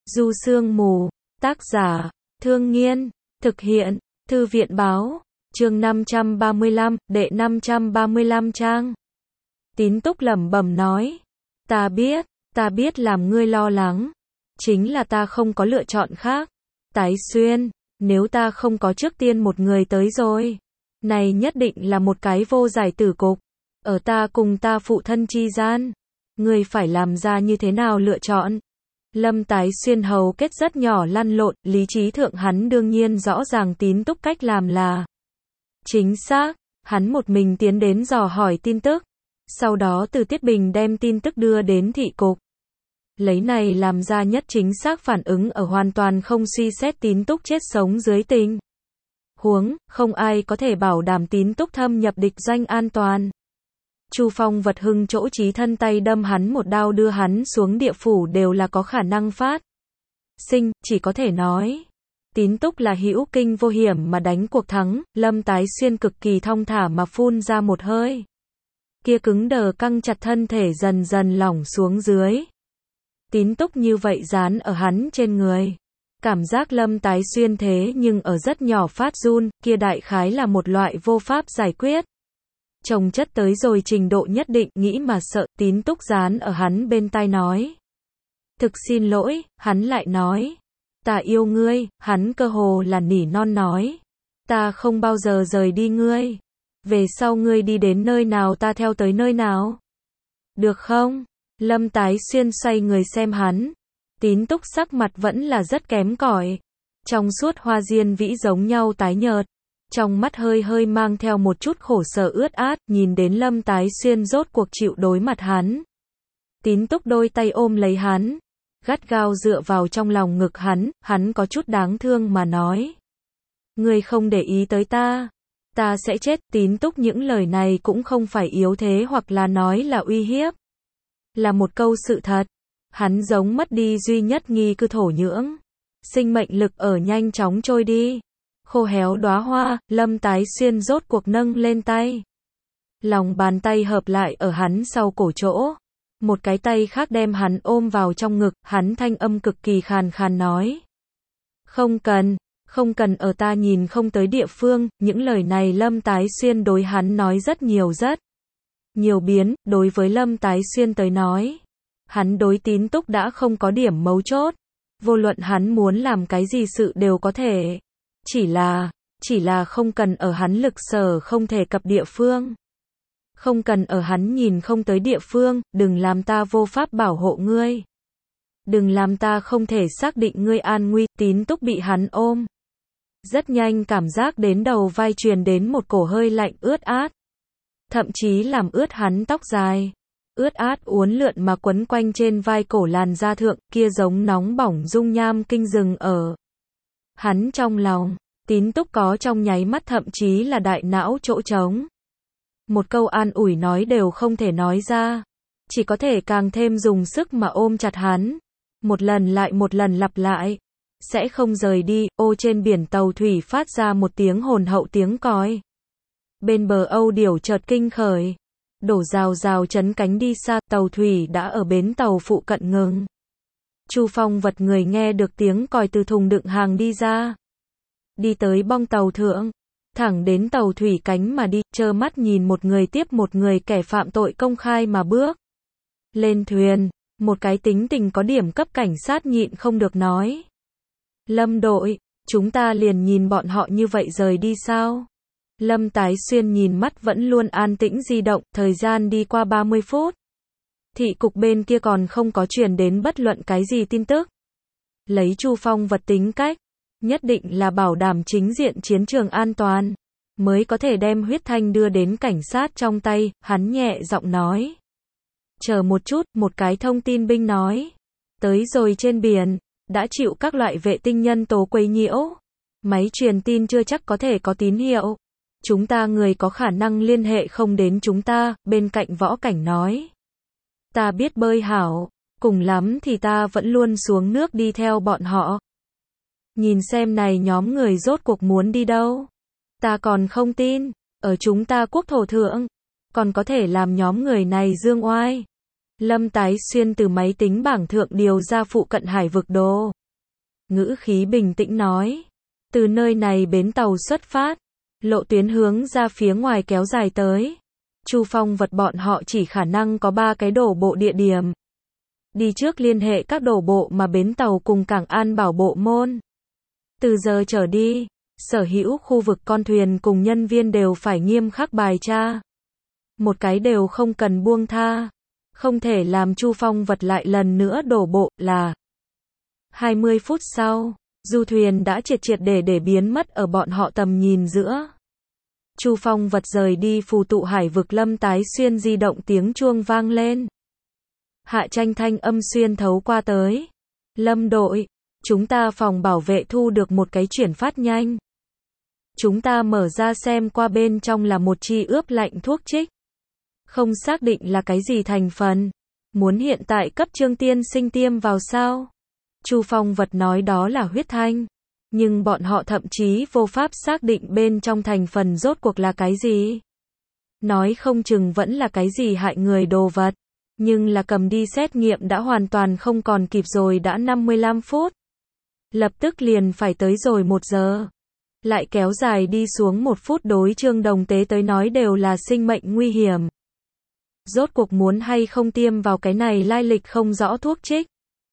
Du Sương Mù, tác giả, Thương Nghiên, thực hiện, Thư viện báo, chương 535, đệ 535 trang. Tín Túc lẩm bẩm nói, ta biết làm ngươi lo lắng, chính là ta không có lựa chọn khác. Tái Xuyên, nếu ta không có trước tiên một người tới rồi, này nhất định là một cái vô giải tử cục, ở ta cùng ta phụ thân chi gian, ngươi phải làm ra như thế nào lựa chọn? Lâm Tái Xuyên hầu kết rất nhỏ lăn lộn, lý trí thượng hắn đương nhiên rõ ràng Tín Túc cách làm là chính xác, hắn một mình tiến đến dò hỏi tin tức, sau đó từ Tiết Bình đem tin tức đưa đến thị cục. Lấy này làm ra nhất chính xác phản ứng ở hoàn toàn không suy xét Tín Túc chết sống dưới tình huống, không ai có thể bảo đảm Tín Túc thâm nhập địch doanh an toàn. Chu Phong vật hưng chỗ chí thân tay đâm hắn một đao đưa hắn xuống địa phủ đều là có khả năng phát sinh, chỉ có thể nói Tín Túc là hữu kinh vô hiểm mà đánh cuộc thắng. Lâm Tái Xuyên cực kỳ thong thả mà phun ra một hơi, kia cứng đờ căng chặt thân thể dần dần lỏng xuống dưới. Tín Túc như vậy dán ở hắn trên người, cảm giác Lâm Tái Xuyên thế nhưng ở rất nhỏ phát run, kia đại khái là một loại vô pháp giải quyết chồng chất tới rồi trình độ nhất định, nghĩ mà sợ. Tín Túc dán ở hắn bên tai nói, thực xin lỗi. Hắn lại nói, ta yêu ngươi. Hắn cơ hồ là nỉ non nói, ta không bao giờ rời đi ngươi, về sau ngươi đi đến nơi nào ta theo tới nơi nào, được không? Lâm Tái Xuyên xoay người xem hắn, Tín Túc sắc mặt vẫn là rất kém cỏi, trong suốt hoa diên vĩ giống nhau tái nhợt, trong mắt hơi hơi mang theo một chút khổ sở ướt át. Nhìn đến Lâm Tái Xuyên rốt cuộc chịu đối mặt hắn, Tín Túc đôi tay ôm lấy hắn, gắt gao dựa vào trong lòng ngực hắn, hắn có chút đáng thương mà nói, ngươi không để ý tới ta, ta sẽ chết. Tín Túc những lời này cũng không phải yếu thế hoặc là nói là uy hiếp, là một câu sự thật. Hắn giống mất đi duy nhất nghi cư thổ nhưỡng, sinh mệnh lực ở nhanh chóng trôi đi, khô héo đóa hoa. Lâm Tái Xuyên rốt cuộc nâng lên tay, lòng bàn tay hợp lại ở hắn sau cổ chỗ, một cái tay khác đem hắn ôm vào trong ngực. Hắn thanh âm cực kỳ khàn khàn nói, không cần ở ta nhìn không tới địa phương. Những lời này Lâm Tái Xuyên đối hắn nói rất nhiều biến. Đối với Lâm Tái Xuyên tới nói, hắn đối Tín Túc đã không có điểm mấu chốt, vô luận hắn muốn làm cái gì sự đều có thể, chỉ là không cần ở hắn lực sở không thể cập địa phương, không cần ở hắn nhìn không tới địa phương. Đừng làm ta vô pháp bảo hộ ngươi, đừng làm ta không thể xác định ngươi an nguy. Tín Túc bị hắn ôm, rất nhanh cảm giác đến đầu vai truyền đến một cổ hơi lạnh ướt át, thậm chí làm ướt hắn tóc dài, ướt át uốn lượn mà quấn quanh trên vai cổ làn da thượng, kia giống nóng bỏng dung nham kinh rừng ở hắn trong lòng. Tín Túc có trong nháy mắt thậm chí là đại não chỗ trống, một câu an ủi nói đều không thể nói ra, chỉ có thể càng thêm dùng sức mà ôm chặt hắn, một lần lại một lần lặp lại, sẽ không rời đi. Ô trên biển tàu thủy phát ra một tiếng hồn hậu tiếng còi, bên bờ Âu Điểu chợt kinh khởi, đổ rào rào chấn cánh đi xa. Tàu thủy đã ở bến tàu phụ cận ngừng. Chu Phong vật người nghe được tiếng còi từ thùng đựng hàng đi ra, đi tới bong tàu thượng, thẳng đến tàu thủy cánh mà đi, trơ mắt nhìn một người tiếp một người kẻ phạm tội công khai mà bước lên thuyền. Một cái tính tình có điểm cấp cảnh sát nhịn không được nói, Lâm đội, chúng ta liền nhìn bọn họ như vậy rời đi sao? Lâm Tái Xuyên nhìn mắt vẫn luôn an tĩnh di động. Thời gian đi qua 30 phút, thị cục bên kia còn không có truyền đến bất luận cái gì tin tức. Lấy Chu Phong vật tính cách, nhất định là bảo đảm chính diện chiến trường an toàn, mới có thể đem huyết thanh đưa đến cảnh sát trong tay. Hắn nhẹ giọng nói, chờ một chút. Một cái thông tin binh nói, tới rồi trên biển, đã chịu các loại vệ tinh nhân tố quấy nhiễu, máy truyền tin chưa chắc có thể có tín hiệu, chúng ta người có khả năng liên hệ không đến chúng ta. Bên cạnh võ cảnh nói, ta biết bơi hảo, cùng lắm thì ta vẫn luôn xuống nước đi theo bọn họ, nhìn xem này nhóm người rốt cuộc muốn đi đâu. Ta còn không tin, ở chúng ta quốc thổ thượng, còn có thể làm nhóm người này dương oai. Lâm Tái Xuyên từ máy tính bảng thượng điều ra phụ cận hải vực đồ. Ngữ khí bình tĩnh nói. Từ nơi này bến tàu xuất phát. Lộ tuyến hướng ra phía ngoài kéo dài tới. Chu Phong Vật bọn họ chỉ khả năng có 3 cái đổ bộ địa điểm. Đi trước liên hệ các đổ bộ mà bến tàu cùng cảng An Bảo bộ môn. Từ giờ trở đi, sở hữu khu vực con thuyền cùng nhân viên đều phải nghiêm khắc bài tra. Một cái đều không cần buông tha. Không thể làm Chu Phong Vật lại lần nữa đổ bộ là 20 phút sau, du thuyền đã triệt để biến mất ở bọn họ tầm nhìn giữa. Chu Phong Vật rời đi phù tụ hải vực. Lâm Tái Xuyên di động tiếng chuông vang lên. Hạ Tranh thanh âm xuyên thấu qua tới. Lâm đội, chúng ta phòng bảo vệ thu được một cái chuyển phát nhanh. Chúng ta mở ra xem qua, bên trong là một chi ướp lạnh thuốc trích. Không xác định là cái gì thành phần. Muốn hiện tại cấp Trương tiên sinh tiêm vào sao? Chu Phong Vật nói đó là huyết thanh. Nhưng bọn họ thậm chí vô pháp xác định bên trong thành phần rốt cuộc là cái gì. Nói không chừng vẫn là cái gì hại người đồ vật. Nhưng là cầm đi xét nghiệm đã hoàn toàn không còn kịp rồi, đã 55 phút. Lập tức liền phải tới rồi 1 giờ. Lại kéo dài đi xuống 1 phút đối Trương Đồng Tế tới nói đều là sinh mệnh nguy hiểm. Rốt cuộc muốn hay không tiêm vào cái này lai lịch không rõ thuốc trích.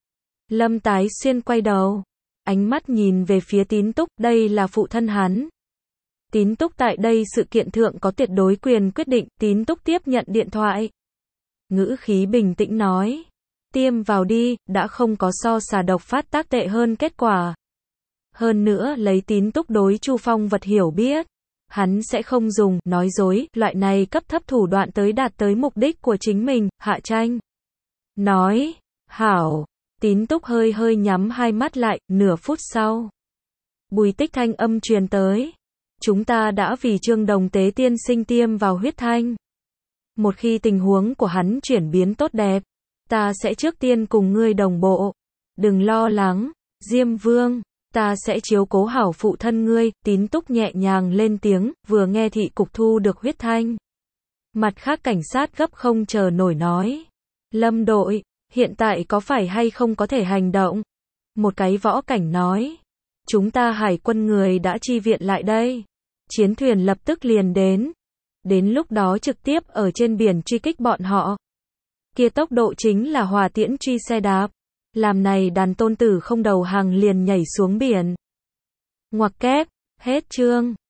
Lâm Tái Xuyên quay đầu. Ánh mắt nhìn về phía Tín Túc, đây là phụ thân hắn. Tín Túc tại đây sự kiện thượng có tuyệt đối quyền quyết định. Tín Túc tiếp nhận điện thoại. Ngữ khí bình tĩnh nói. Tiêm vào đi, đã không có so xà độc phát tác tệ hơn kết quả. Hơn nữa lấy Tín Túc đối Chu Phong Vật hiểu biết. Hắn sẽ không dùng nói dối, loại này cấp thấp thủ đoạn tới đạt tới mục đích của chính mình. Hạ Tranh nói. Hảo. Tín Túc hơi nhắm hai mắt lại. Nửa phút sau, Bùi Tích thanh âm truyền tới. Chúng ta đã vì Trương Đồng Tế tiên sinh tiêm vào huyết thanh. Một khi tình huống của hắn chuyển biến tốt đẹp, ta sẽ trước tiên cùng ngươi đồng bộ. Đừng lo lắng, Diêm Vương, ta sẽ chiếu cố hảo phụ thân ngươi. Tín Túc nhẹ nhàng lên tiếng, vừa nghe thị cục thu được huyết thanh. Mặt khác cảnh sát gấp không chờ nổi nói. Lâm đội, hiện tại có phải hay không có thể hành động? Một cái võ cảnh nói. Chúng ta hải quân người đã chi viện lại đây. Chiến thuyền lập tức liền đến. Đến lúc đó trực tiếp ở trên biển truy kích bọn họ. Kia tốc độ chính là hỏa tiễn truy xe đạp. Làm này đàn tôn tử không đầu hàng liền nhảy xuống biển. Ngoặc kép, hết chương.